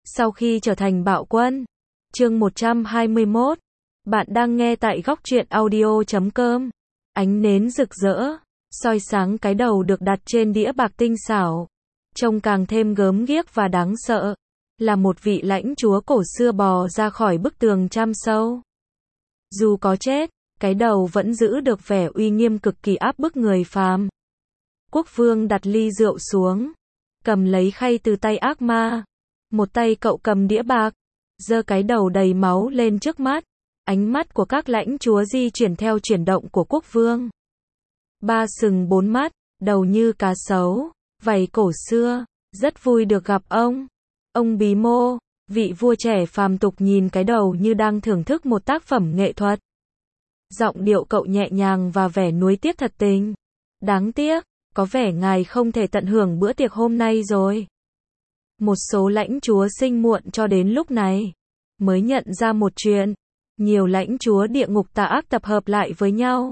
Sau khi trở thành bạo quân. Chương 121. Bạn đang nghe tại góc truyện audio.com. Ánh nến rực rỡ, soi sáng cái đầu được đặt trên đĩa bạc tinh xảo. Trông càng thêm gớm ghiếc và đáng sợ. Là một vị lãnh chúa cổ xưa bò ra khỏi bức tường trăm sâu. Dù có chết, cái đầu vẫn giữ được vẻ uy nghiêm cực kỳ áp bức người phàm. Quốc vương đặt ly rượu xuống, cầm lấy khay từ tay ác ma. Một tay cậu cầm đĩa bạc, giơ cái đầu đầy máu lên trước mắt. Ánh mắt của các lãnh chúa di chuyển theo chuyển động của quốc vương. Ba sừng bốn mắt, đầu như cá sấu, vảy cổ xưa, rất vui được gặp ông. Ông Bí Mô, vị vua trẻ phàm tục nhìn cái đầu như đang thưởng thức một tác phẩm nghệ thuật. Giọng điệu cậu nhẹ nhàng và vẻ nuối tiếc thật tình. Đáng tiếc, có vẻ ngài không thể tận hưởng bữa tiệc hôm nay rồi. Một số lãnh chúa sinh muộn cho đến lúc này mới nhận ra một chuyện. Nhiều lãnh chúa địa ngục tà ác tập hợp lại với nhau.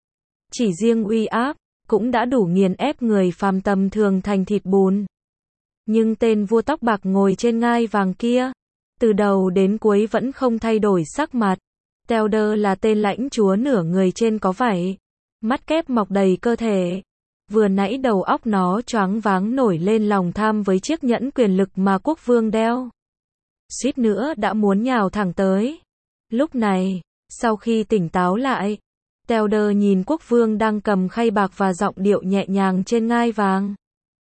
Chỉ riêng uy áp cũng đã đủ nghiền ép người phàm tầm thường thành thịt bùn. Nhưng tên vua tóc bạc ngồi trên ngai vàng kia, từ đầu đến cuối vẫn không thay đổi sắc mặt. Teoder là tên lãnh chúa nửa người trên có vảy, mắt kép mọc đầy cơ thể. Vừa nãy đầu óc nó choáng váng nổi lên lòng tham với chiếc nhẫn quyền lực mà quốc vương đeo. Suýt nữa đã muốn nhào thẳng tới. Lúc này, sau khi tỉnh táo lại, Teoder nhìn quốc vương đang cầm khay bạc và giọng điệu nhẹ nhàng trên ngai vàng.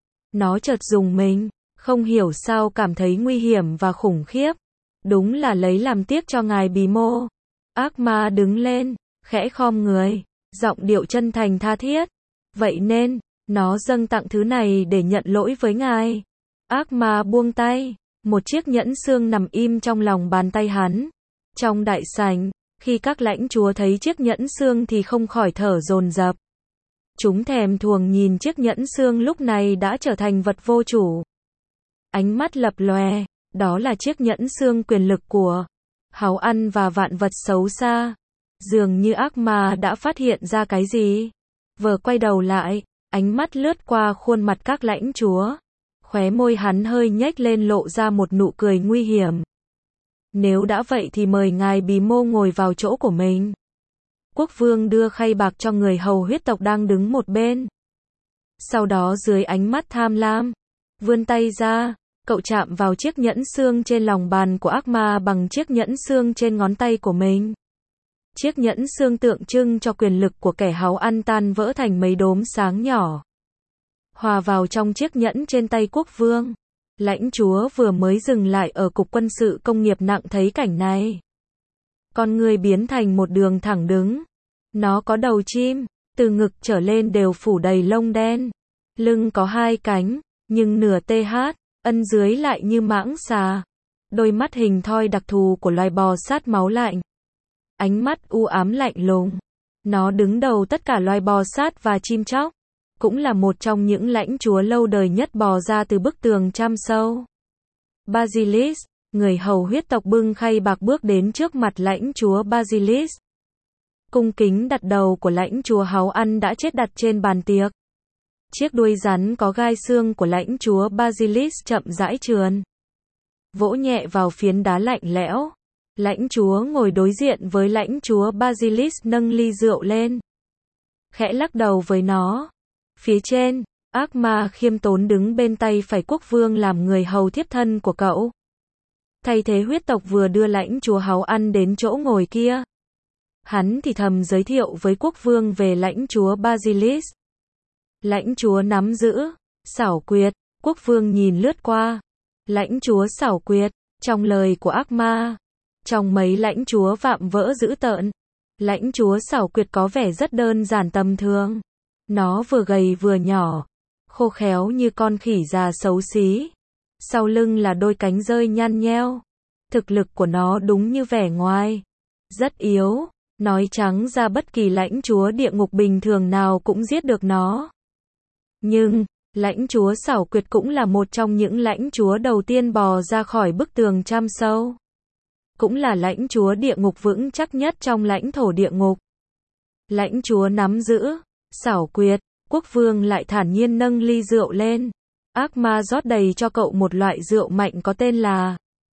Nó chợt rùng mình, không hiểu sao cảm thấy nguy hiểm và khủng khiếp. Đúng là lấy làm tiếc cho ngài Bí Mô. Ác ma đứng lên, khẽ khom người, giọng điệu chân thành tha thiết. Vậy nên, nó dâng tặng thứ này để nhận lỗi với ngài. Ác ma buông tay, một chiếc nhẫn xương nằm im trong lòng bàn tay hắn. Trong đại sảnh, khi các lãnh chúa thấy chiếc nhẫn xương thì không khỏi thở dồn dập. Chúng thèm thuồng nhìn chiếc nhẫn xương lúc này đã trở thành vật vô chủ. Ánh mắt lập lòe, đó là chiếc nhẫn xương quyền lực của Háu Ăn và vạn vật xấu xa. Dường như ác ma đã phát hiện ra cái gì. Vừa quay đầu lại, ánh mắt lướt qua khuôn mặt các lãnh chúa. Khóe môi hắn hơi nhếch lên lộ ra một nụ cười nguy hiểm. Nếu đã vậy thì mời ngài Bí Mô ngồi vào chỗ của mình. Quốc vương đưa khay bạc cho người hầu huyết tộc đang đứng một bên. Sau đó dưới ánh mắt tham lam, vươn tay ra, cậu chạm vào chiếc nhẫn xương trên lòng bàn của ác ma bằng chiếc nhẫn xương trên ngón tay của mình. Chiếc nhẫn xương tượng trưng cho quyền lực của kẻ háu ăn tan vỡ thành mấy đốm sáng nhỏ. Hòa vào trong chiếc nhẫn trên tay quốc vương. Lãnh chúa vừa mới dừng lại ở cục quân sự công nghiệp nặng thấy cảnh này. Con người biến thành một đường thẳng đứng. Nó có đầu chim, từ ngực trở lên đều phủ đầy lông đen. Lưng có hai cánh, nhưng nửa TH, ân dưới lại như mãng xà. Đôi mắt hình thoi đặc thù của loài bò sát máu lạnh. Ánh mắt u ám lạnh lùng. Nó đứng đầu tất cả loài bò sát và chim chóc. Cũng là một trong những lãnh chúa lâu đời nhất bò ra từ bức tường trăm sâu. Basilisk, người hầu huyết tộc bưng khay bạc bước đến trước mặt lãnh chúa Basilisk. Cung kính đặt đầu của lãnh chúa Háu Ăn đã chết đặt trên bàn tiệc. Chiếc đuôi rắn có gai xương của lãnh chúa Basilisk chậm rãi trườn. Vỗ nhẹ vào phiến đá lạnh lẽo. Lãnh chúa ngồi đối diện với lãnh chúa Basilisk nâng ly rượu lên. Khẽ lắc đầu với nó. Phía trên, ác ma khiêm tốn đứng bên tay phải quốc vương làm người hầu thiếp thân của cậu. Thay thế huyết tộc vừa đưa lãnh chúa Háu Ăn đến chỗ ngồi kia. Hắn thì thầm giới thiệu với quốc vương về lãnh chúa Basilisk. Lãnh chúa nắm giữ, xảo quyệt, quốc vương nhìn lướt qua. Lãnh chúa xảo quyệt, trong lời của ác ma. Trong mấy lãnh chúa vạm vỡ dữ tợn, lãnh chúa xảo quyệt có vẻ rất đơn giản tầm thường. Nó vừa gầy vừa nhỏ, khô khéo như con khỉ già xấu xí. Sau lưng là đôi cánh rơi nhăn nheo. Thực lực của nó đúng như vẻ ngoài. Rất yếu, nói trắng ra bất kỳ lãnh chúa địa ngục bình thường nào cũng giết được nó. Nhưng, lãnh chúa xảo quyệt cũng là một trong những lãnh chúa đầu tiên bò ra khỏi bức tường trăm sâu. Cũng là lãnh chúa địa ngục vững chắc nhất trong lãnh thổ địa ngục. Lãnh chúa nắm giữ, xảo quyệt, quốc vương lại thản nhiên nâng ly rượu lên. Ác ma rót đầy cho cậu một loại rượu mạnh có tên là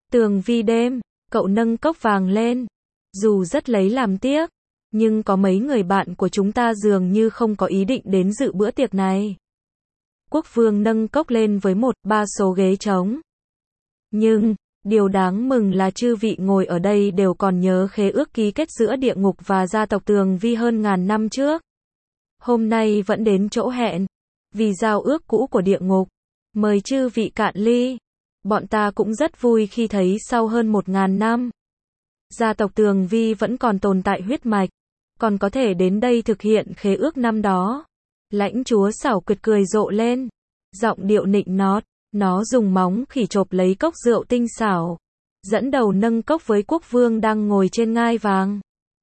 Tường Vi đêm, cậu nâng cốc vàng lên. Dù rất lấy làm tiếc, nhưng có mấy người bạn của chúng ta dường như không có ý định đến dự bữa tiệc này. Quốc vương nâng cốc lên với 1/3 số ghế trống. Nhưng, điều đáng mừng là chư vị ngồi ở đây đều còn nhớ khế ước ký kết giữa địa ngục và gia tộc Tường Vi hơn ngàn năm trước. Hôm nay vẫn đến chỗ hẹn, vì giao ước cũ của địa ngục. Mời chư vị cạn ly. Bọn ta cũng rất vui khi thấy sau hơn 1000 năm, gia tộc Tường Vi vẫn còn tồn tại huyết mạch, còn có thể đến đây thực hiện khế ước năm đó. Lãnh chúa xảo quyệt cười rộ lên, giọng điệu nịnh nót, nó dùng móng khỉ chộp lấy cốc rượu tinh xảo, dẫn đầu nâng cốc với quốc vương đang ngồi trên ngai vàng.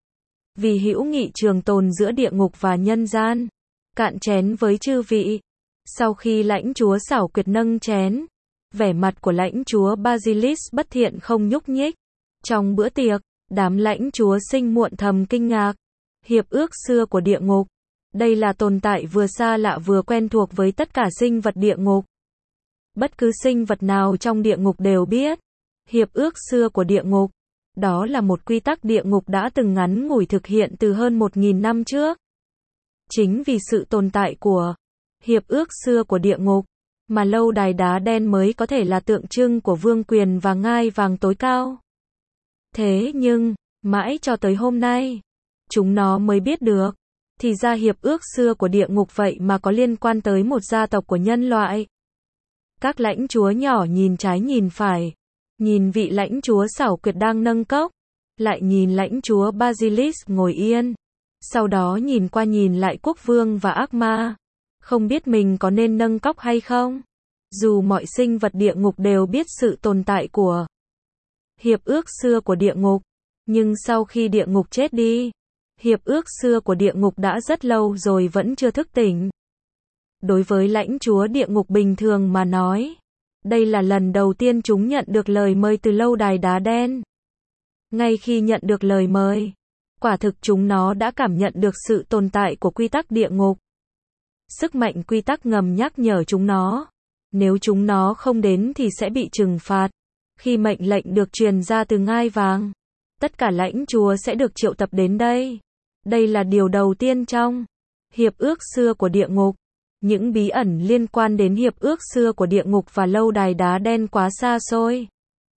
Vì hữu nghị trường tồn giữa địa ngục và nhân gian, cạn chén với chư vị. Sau khi lãnh chúa xảo quyệt nâng chén, vẻ mặt của lãnh chúa Basilis bất thiện không nhúc nhích. Trong bữa tiệc, đám lãnh chúa sinh muộn thầm kinh ngạc. Hiệp ước xưa của địa ngục. Đây là tồn tại vừa xa lạ vừa quen thuộc với tất cả sinh vật địa ngục. Bất cứ sinh vật nào trong địa ngục đều biết. Hiệp ước xưa của địa ngục. Đó là một quy tắc địa ngục đã từng ngắn ngủi thực hiện từ hơn 1000 năm trước. Chính vì sự tồn tại của hiệp ước xưa của địa ngục, mà lâu đài đá đen mới có thể là tượng trưng của vương quyền và ngai vàng tối cao. Thế nhưng, mãi cho tới hôm nay, chúng nó mới biết được, thì ra hiệp ước xưa của địa ngục vậy mà có liên quan tới một gia tộc của nhân loại. Các lãnh chúa nhỏ nhìn trái nhìn phải, nhìn vị lãnh chúa xảo quyệt đang nâng cốc, lại nhìn lãnh chúa Basilis ngồi yên, sau đó nhìn qua nhìn lại quốc vương và ác ma, không biết mình có nên nâng cốc hay không. Dù mọi sinh vật địa ngục đều biết sự tồn tại của hiệp ước xưa của địa ngục, nhưng sau khi địa ngục chết đi, hiệp ước xưa của địa ngục đã rất lâu rồi vẫn chưa thức tỉnh. Đối với lãnh chúa địa ngục bình thường mà nói, đây là lần đầu tiên chúng nhận được lời mời từ lâu đài đá đen. Ngay khi nhận được lời mời, quả thực chúng nó đã cảm nhận được sự tồn tại của quy tắc địa ngục. Sức mạnh quy tắc ngầm nhắc nhở chúng nó, nếu chúng nó không đến thì sẽ bị trừng phạt. Khi mệnh lệnh được truyền ra từ ngai vàng, tất cả lãnh chúa sẽ được triệu tập đến đây. Đây là điều đầu tiên trong hiệp ước xưa của địa ngục. Những bí ẩn liên quan đến hiệp ước xưa của địa ngục và lâu đài đá đen quá xa xôi.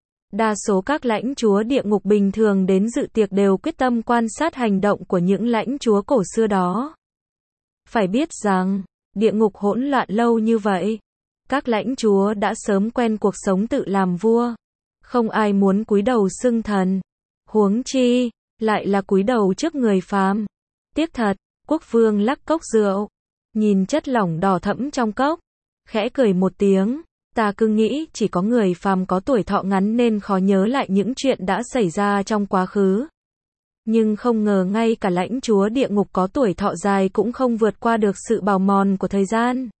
Đa số các lãnh chúa địa ngục bình thường đến dự tiệc đều quyết tâm quan sát hành động của những lãnh chúa cổ xưa đó. Phải biết rằng, địa ngục hỗn loạn lâu như vậy, các lãnh chúa đã sớm quen cuộc sống tự làm vua. Không ai muốn cúi đầu xưng thần. Huống chi, lại là cúi đầu trước người phàm. Tiếc thật, quốc vương lắc cốc rượu, nhìn chất lỏng đỏ thẫm trong cốc, khẽ cười một tiếng. Ta cứ nghĩ chỉ có người phàm có tuổi thọ ngắn nên khó nhớ lại những chuyện đã xảy ra trong quá khứ. Nhưng không ngờ ngay cả lãnh chúa địa ngục có tuổi thọ dài cũng không vượt qua được sự bào mòn của thời gian.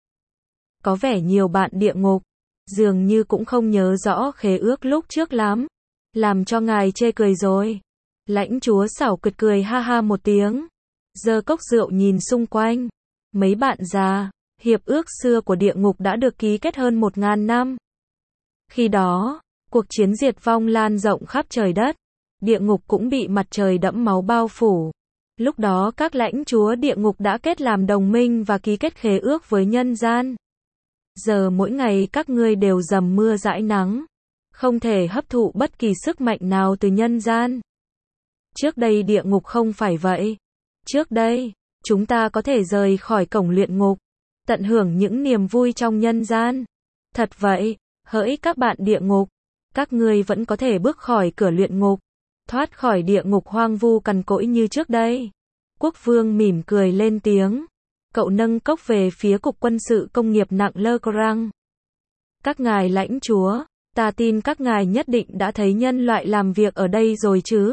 Có vẻ nhiều bạn địa ngục dường như cũng không nhớ rõ khế ước lúc trước lắm. Làm cho ngài chê cười rồi. Lãnh chúa xảo quyệt cười ha ha một tiếng, giơ cốc rượu nhìn xung quanh. Mấy bạn già, hiệp ước xưa của địa ngục đã được ký kết hơn 1000 năm. Khi đó, cuộc chiến diệt vong lan rộng khắp trời đất. Địa ngục cũng bị mặt trời đẫm máu bao phủ. Lúc đó các lãnh chúa địa ngục đã kết làm đồng minh và ký kết khế ước với nhân gian. Giờ mỗi ngày các ngươi đều dầm mưa dãi nắng, không thể hấp thụ bất kỳ sức mạnh nào từ nhân gian. Trước đây địa ngục không phải vậy. Trước đây, chúng ta có thể rời khỏi cổng luyện ngục, tận hưởng những niềm vui trong nhân gian. Thật vậy, hỡi các bạn địa ngục, các ngươi vẫn có thể bước khỏi cửa luyện ngục, thoát khỏi địa ngục hoang vu cằn cỗi như trước đây. Quốc vương mỉm cười lên tiếng. Cậu nâng cốc về phía cục quân sự công nghiệp nặng Le Grand. Các ngài lãnh chúa, ta tin các ngài nhất định đã thấy nhân loại làm việc ở đây rồi chứ.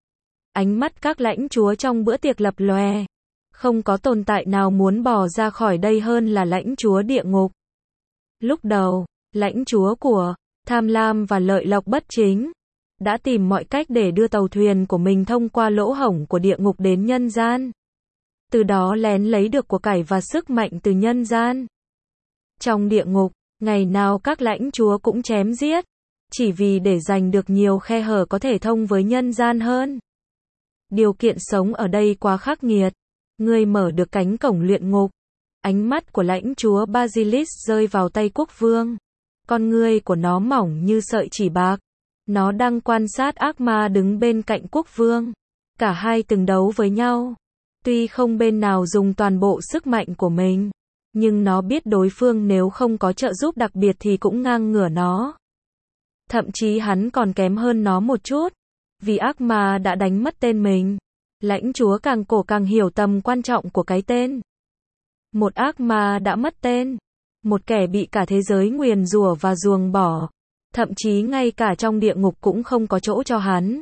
Ánh mắt các lãnh chúa trong bữa tiệc lập lòe. Không có tồn tại nào muốn bỏ ra khỏi đây hơn là lãnh chúa địa ngục. Lúc đầu, lãnh chúa của tham lam và lợi lộc bất chính đã tìm mọi cách để đưa tàu thuyền của mình thông qua lỗ hổng của địa ngục đến nhân gian. Từ đó lén lấy được của cải và sức mạnh từ nhân gian. Trong địa ngục, ngày nào các lãnh chúa cũng chém giết, chỉ vì để giành được nhiều khe hở có thể thông với nhân gian hơn. Điều kiện sống ở đây quá khắc nghiệt. Ngươi mở được cánh cổng luyện ngục. Ánh mắt của lãnh chúa Basilisk rơi vào tay quốc vương. Con ngươi của nó mỏng như sợi chỉ bạc. Nó đang quan sát ác ma đứng bên cạnh quốc vương. Cả hai từng đấu với nhau. Tuy không bên nào dùng toàn bộ sức mạnh của mình, nhưng nó biết đối phương nếu không có trợ giúp đặc biệt thì cũng ngang ngửa nó. Thậm chí hắn còn kém hơn nó một chút. Vì ác ma đã đánh mất tên mình. Lãnh chúa càng cổ càng hiểu tầm quan trọng của cái tên. Một ác ma đã mất tên. Một kẻ bị cả thế giới nguyền rủa và ruồng bỏ. Thậm chí ngay cả trong địa ngục cũng không có chỗ cho hắn.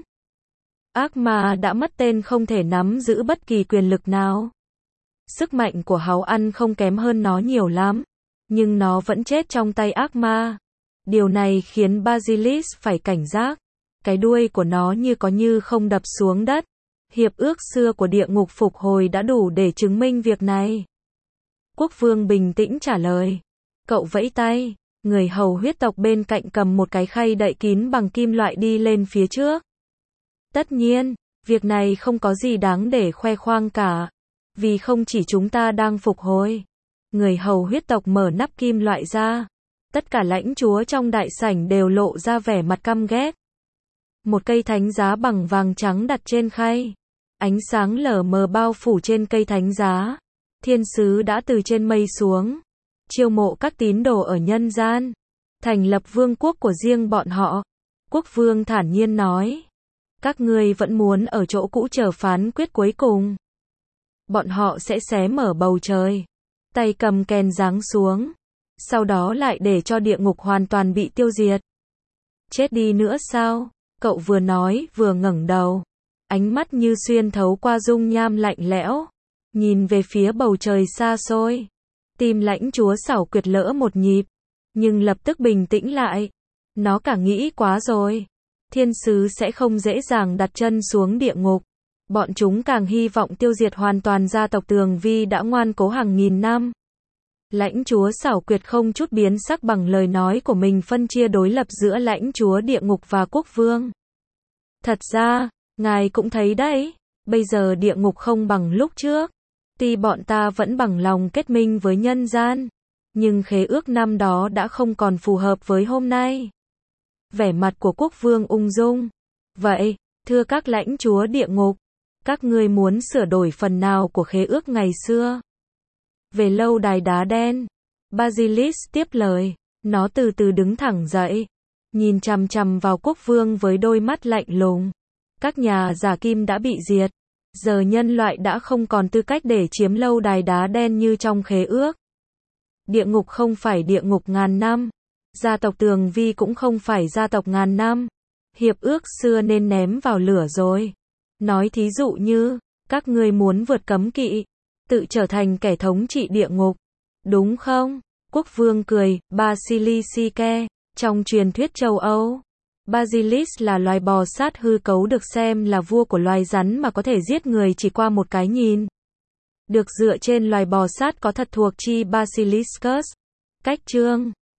Ác ma đã mất tên không thể nắm giữ bất kỳ quyền lực nào. Sức mạnh của háu ăn không kém hơn nó nhiều lắm. Nhưng nó vẫn chết trong tay ác ma. Điều này khiến Basilisk phải cảnh giác. Cái đuôi của nó như có như không đập xuống đất. Hiệp ước xưa của địa ngục phục hồi đã đủ để chứng minh việc này. Quốc vương bình tĩnh trả lời. Cậu vẫy tay. Người hầu huyết tộc bên cạnh cầm một cái khay đậy kín bằng kim loại đi lên phía trước. Tất nhiên, việc này không có gì đáng để khoe khoang cả. Vì không chỉ chúng ta đang phục hồi. Người hầu huyết tộc mở nắp kim loại ra. Tất cả lãnh chúa trong đại sảnh đều lộ ra vẻ mặt căm ghét. Một cây thánh giá bằng vàng trắng đặt trên khay. Ánh sáng lờ mờ bao phủ trên cây thánh giá. Thiên sứ đã từ trên mây xuống. Chiêu mộ các tín đồ ở nhân gian. Thành lập vương quốc của riêng bọn họ. Quốc vương thản nhiên nói. Các ngươi vẫn muốn ở chỗ cũ chờ phán quyết cuối cùng. Bọn họ sẽ xé mở bầu trời. Tay cầm kèn giáng xuống. Sau đó lại để cho địa ngục hoàn toàn bị tiêu diệt. Chết đi nữa sao? Cậu vừa nói vừa ngẩng đầu. Ánh mắt như xuyên thấu qua dung nham lạnh lẽo. Nhìn về phía bầu trời xa xôi. Tim lãnh chúa xảo quyệt lỡ một nhịp. Nhưng lập tức bình tĩnh lại. Nó cả nghĩ quá rồi. Thiên sứ sẽ không dễ dàng đặt chân xuống địa ngục. Bọn chúng càng hy vọng tiêu diệt hoàn toàn gia tộc Tường Vi đã ngoan cố hàng nghìn năm. Lãnh chúa xảo quyệt không chút biến sắc bằng lời nói của mình phân chia đối lập giữa lãnh chúa địa ngục và quốc vương. Thật ra, ngài cũng thấy đấy, bây giờ địa ngục không bằng lúc trước. Tuy bọn ta vẫn bằng lòng kết minh với nhân gian, nhưng khế ước năm đó đã không còn phù hợp với hôm nay. Vẻ mặt của quốc vương ung dung. Vậy, thưa các lãnh chúa địa ngục, các ngươi muốn sửa đổi phần nào của khế ước ngày xưa? Về lâu đài đá đen, Basilisk tiếp lời. Nó từ từ đứng thẳng dậy, nhìn chằm chằm vào quốc vương với đôi mắt lạnh lùng. Các nhà giả kim đã bị diệt. Giờ nhân loại đã không còn tư cách để chiếm lâu đài đá đen như trong khế ước. Địa ngục không phải địa ngục ngàn năm. Gia tộc Tường Vi cũng không phải gia tộc ngàn năm. Hiệp ước xưa nên ném vào lửa rồi. Nói thí dụ như, các ngươi muốn vượt cấm kỵ, tự trở thành kẻ thống trị địa ngục. Đúng không? Quốc vương cười. Basilisk. Trong truyền thuyết châu Âu, Basilisk là loài bò sát hư cấu được xem là vua của loài rắn mà có thể giết người chỉ qua một cái nhìn. Được dựa trên loài bò sát có thật thuộc chi Basiliscus. Cách chương